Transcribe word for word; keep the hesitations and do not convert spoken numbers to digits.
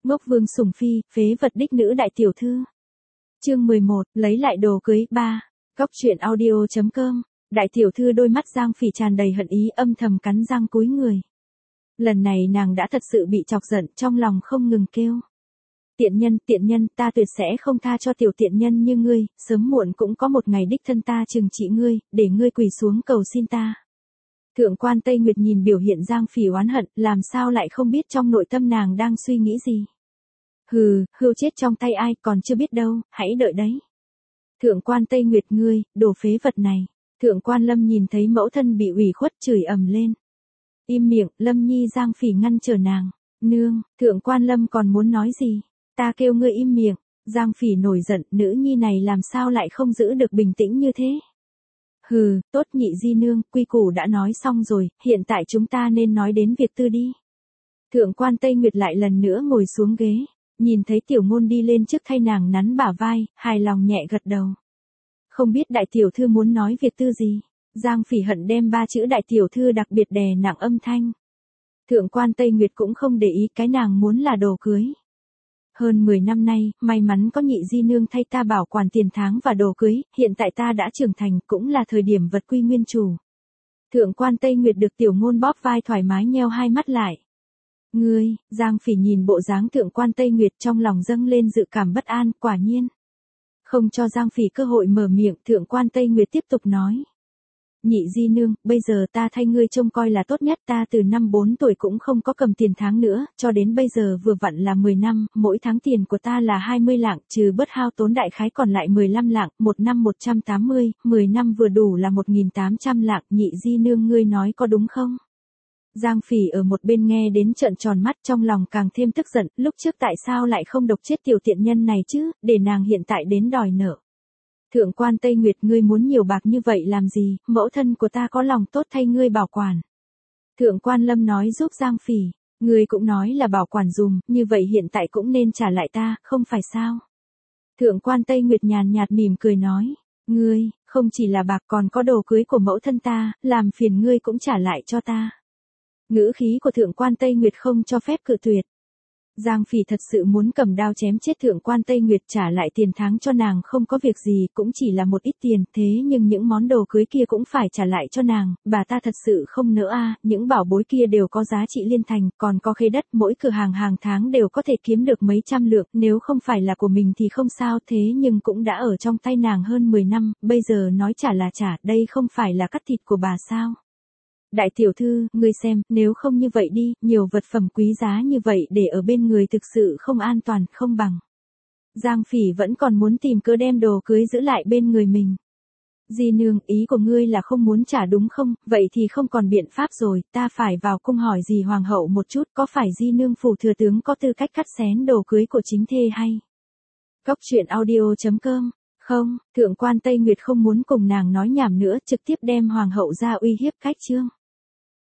Ngốc Vương sủng phi, phế vật đích nữ đại tiểu thư. Chương mười một, lấy lại đồ cưới ba. Góc truyện audio chấm com. Đại tiểu thư đôi mắt Giang Phỉ tràn đầy hận ý, âm thầm cắn răng cúi người. Lần này nàng đã thật sự bị chọc giận, trong lòng không ngừng kêu. Tiện nhân, tiện nhân, ta tuyệt sẽ không tha cho tiểu tiện nhân như ngươi, sớm muộn cũng có một ngày đích thân ta trừng trị ngươi, để ngươi quỳ xuống cầu xin ta. Thượng quan Tây Nguyệt nhìn biểu hiện Giang Phỉ oán hận, làm sao lại không biết trong nội tâm nàng đang suy nghĩ gì. Hừ, hươu chết trong tay ai còn chưa biết đâu, hãy đợi đấy. Thượng quan Tây Nguyệt, ngươi, đồ phế vật này. Thượng quan Lâm nhìn thấy mẫu thân bị ủy khuất chửi ầm lên. Im miệng, Lâm Nhi. Giang Phỉ ngăn trở nàng. Nương, Thượng quan Lâm còn muốn nói gì? Ta kêu ngươi im miệng. Giang Phỉ nổi giận, nữ nhi này làm sao lại không giữ được bình tĩnh như thế? Hừ, tốt nhị di nương, quy củ đã nói xong rồi, hiện tại chúng ta nên nói đến việc tư đi. Thượng quan Tây Nguyệt lại lần nữa ngồi xuống ghế, nhìn thấy tiểu ngôn đi lên trước thay nàng nắn bả vai, hài lòng nhẹ gật đầu. Không biết đại tiểu thư muốn nói việc tư gì? Giang Phỉ hận đem ba chữ đại tiểu thư đặc biệt đè nặng âm thanh. Thượng quan Tây Nguyệt cũng không để ý, cái nàng muốn là đồ cưới. Hơn mười năm nay, may mắn có nhị di nương thay ta bảo quản tiền tháng và đồ cưới, hiện tại ta đã trưởng thành, cũng là thời điểm vật quy nguyên chủ. Thượng quan Tây Nguyệt được tiểu ngôn bóp vai thoải mái nheo hai mắt lại. Ngươi, Giang Phỉ nhìn bộ dáng thượng quan Tây Nguyệt trong lòng dâng lên dự cảm bất an, quả nhiên. Không cho Giang Phỉ cơ hội mở miệng, thượng quan Tây Nguyệt tiếp tục nói. Nhị di nương, bây giờ ta thay ngươi trông coi là tốt nhất, ta từ năm bốn tuổi cũng không có cầm tiền tháng nữa, cho đến bây giờ vừa vặn là mười năm, mỗi tháng tiền của ta là hai mươi lạng, trừ bớt hao tốn đại khái còn lại mười lăm lạng, một năm một trăm tám mươi, mười năm vừa đủ là một nghìn tám trăm lạng, nhị di nương ngươi nói có đúng không? Giang Phỉ ở một bên nghe đến trợn tròn mắt, trong lòng càng thêm tức giận, lúc trước tại sao lại không độc chết tiểu tiện nhân này chứ, để nàng hiện tại đến đòi nợ. Thượng quan Tây Nguyệt, ngươi muốn nhiều bạc như vậy làm gì, mẫu thân của ta có lòng tốt thay ngươi bảo quản. Thượng quan Lâm nói giúp Giang Phỉ, ngươi cũng nói là bảo quản dùm, như vậy hiện tại cũng nên trả lại ta, không phải sao? Thượng quan Tây Nguyệt nhàn nhạt mỉm cười nói, ngươi, không chỉ là bạc còn có đồ cưới của mẫu thân ta, làm phiền ngươi cũng trả lại cho ta. Ngữ khí của thượng quan Tây Nguyệt không cho phép cự tuyệt. Giang Phỉ thật sự muốn cầm đao chém chết thượng quan Tây Nguyệt, trả lại tiền tháng cho nàng không có việc gì, cũng chỉ là một ít tiền, thế nhưng những món đồ cưới kia cũng phải trả lại cho nàng, bà ta thật sự không nỡ a, những bảo bối kia đều có giá trị liên thành, còn có khế đất, mỗi cửa hàng hàng tháng đều có thể kiếm được mấy trăm lượng, nếu không phải là của mình thì không sao, thế nhưng cũng đã ở trong tay nàng hơn mười năm, bây giờ nói trả là trả, đây không phải là cắt thịt của bà sao? Đại tiểu thư, ngươi xem, nếu không như vậy đi, nhiều vật phẩm quý giá như vậy để ở bên người thực sự không an toàn, không bằng. Giang Phỉ vẫn còn muốn tìm cớ đem đồ cưới giữ lại bên người mình. Di nương, ý của ngươi là không muốn trả đúng không, vậy thì không còn biện pháp rồi, ta phải vào cung hỏi dì hoàng hậu một chút, có phải di nương phủ thừa tướng có tư cách cắt xén đồ cưới của chính thê hay? Góc truyện audio chấm com. Không, thượng quan Tây Nguyệt không muốn cùng nàng nói nhảm nữa, trực tiếp đem hoàng hậu ra uy hiếp cách chương.